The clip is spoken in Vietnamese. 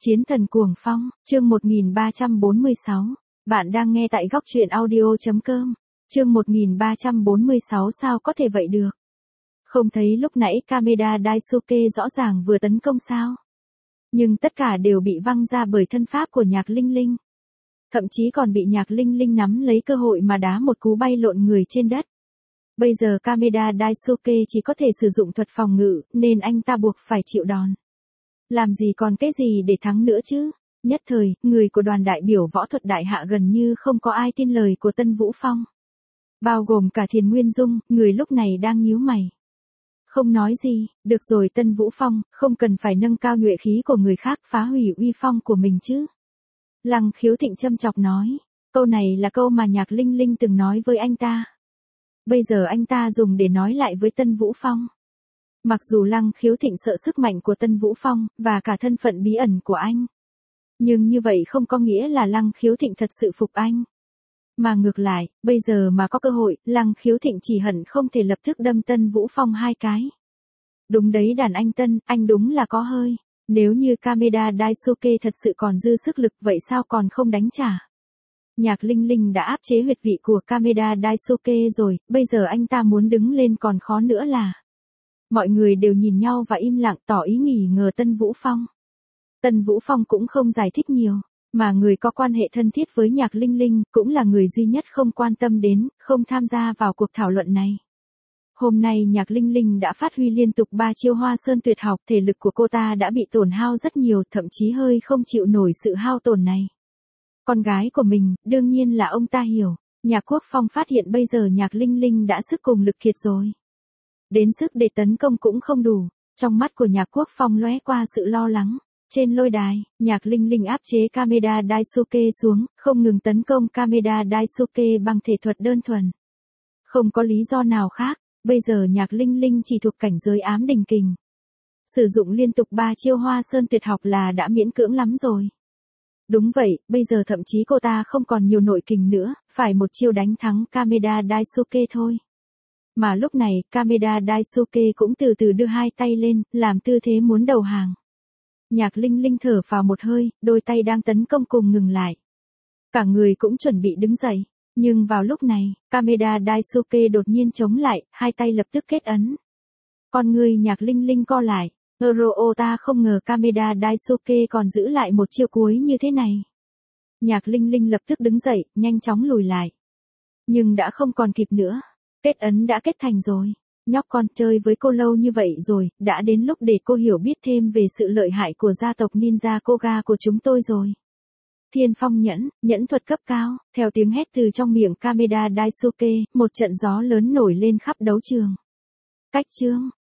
Chiến thần cuồng phong, chương 1346. Bạn đang nghe tại góc truyện audio.com. Chương 1346 sao có thể vậy được? Không thấy lúc nãy Kameda Daisuke rõ ràng vừa tấn công sao? Nhưng tất cả đều bị văng ra bởi thân pháp của Nhạc Linh Linh. Thậm chí còn bị Nhạc Linh Linh nắm lấy cơ hội mà đá một cú bay lộn người trên đất. Bây giờ Kameda Daisuke chỉ có thể sử dụng thuật phòng ngự, nên anh ta buộc phải chịu đòn. Làm gì còn cái gì để thắng nữa chứ? Nhất thời, người của đoàn đại biểu võ thuật đại hạ gần như không có ai tin lời của Tân Vũ Phong. Bao gồm cả Thiền Nguyên Dung, người lúc này đang nhíu mày. Không nói gì, được rồi Tân Vũ Phong, không cần phải nâng cao nhuệ khí của người khác phá hủy uy phong của mình chứ. Lăng Khiếu Thịnh châm chọc nói, câu này là câu mà Nhạc Linh Linh từng nói với anh ta. Bây giờ anh ta dùng để nói lại với Tân Vũ Phong. Mặc dù Lăng Khiếu Thịnh sợ sức mạnh của Tân Vũ Phong, và cả thân phận bí ẩn của anh. Nhưng như vậy không có nghĩa là Lăng Khiếu Thịnh thật sự phục anh. Mà ngược lại, bây giờ mà có cơ hội, Lăng Khiếu Thịnh chỉ hận không thể lập tức đâm Tân Vũ Phong 2 cái. Đúng đấy đàn anh Tân, anh đúng là có hơi. Nếu như Kameda Daisuke thật sự còn dư sức lực vậy sao còn không đánh trả? Nhạc Linh Linh đã áp chế huyệt vị của Kameda Daisuke rồi, bây giờ anh ta muốn đứng lên còn khó nữa là. Mọi người đều nhìn nhau và im lặng tỏ ý nghi ngờ Tân Vũ Phong. Tân Vũ Phong cũng không giải thích nhiều, mà người có quan hệ thân thiết với Nhạc Linh Linh cũng là người duy nhất không quan tâm đến, không tham gia vào cuộc thảo luận này. Hôm nay Nhạc Linh Linh đã phát huy liên tục 3 chiêu Hoa Sơn tuyệt học, thể lực của cô ta đã bị tổn hao rất nhiều, thậm chí hơi không chịu nổi sự hao tổn này. Con gái của mình, đương nhiên là ông ta hiểu, Nhạc Quốc Phong phát hiện bây giờ Nhạc Linh Linh đã sức cùng lực kiệt rồi. Đến sức để tấn công cũng không đủ, trong mắt của Nhạc Quốc Phong lóe qua sự lo lắng. Trên lôi đài, Nhạc Linh Linh áp chế Kameda Daisuke xuống, không ngừng tấn công Kameda Daisuke bằng thể thuật đơn thuần. Không có lý do nào khác, bây giờ Nhạc Linh Linh chỉ thuộc cảnh giới ám đình kình. Sử dụng liên tục 3 chiêu Hoa Sơn tuyệt học là đã miễn cưỡng lắm rồi. Đúng vậy, bây giờ thậm chí cô ta không còn nhiều nội kình nữa, phải một chiêu đánh thắng Kameda Daisuke thôi. Mà lúc này, Kameda Daisuke cũng từ từ đưa 2 tay lên, làm tư thế muốn đầu hàng. Nhạc Linh Linh thở vào một hơi, đôi tay đang tấn công cùng ngừng lại. Cả người cũng chuẩn bị đứng dậy. Nhưng vào lúc này, Kameda Daisuke đột nhiên chống lại, 2 tay lập tức kết ấn. Con người Nhạc Linh Linh co lại. Ta không ngờ Kameda Daisuke còn giữ lại một chiêu cuối như thế này. Nhạc Linh Linh lập tức đứng dậy, nhanh chóng lùi lại. Nhưng đã không còn kịp nữa. Kết ấn đã kết thành rồi. Nhóc con chơi với cô lâu như vậy rồi, đã đến lúc để cô hiểu biết thêm về sự lợi hại của gia tộc Ninja Koga của chúng tôi rồi. Thiên Phong nhẫn thuật cấp cao, theo tiếng hét từ trong miệng Kameda Daisuke, một trận gió lớn nổi lên khắp đấu trường. Cách chương,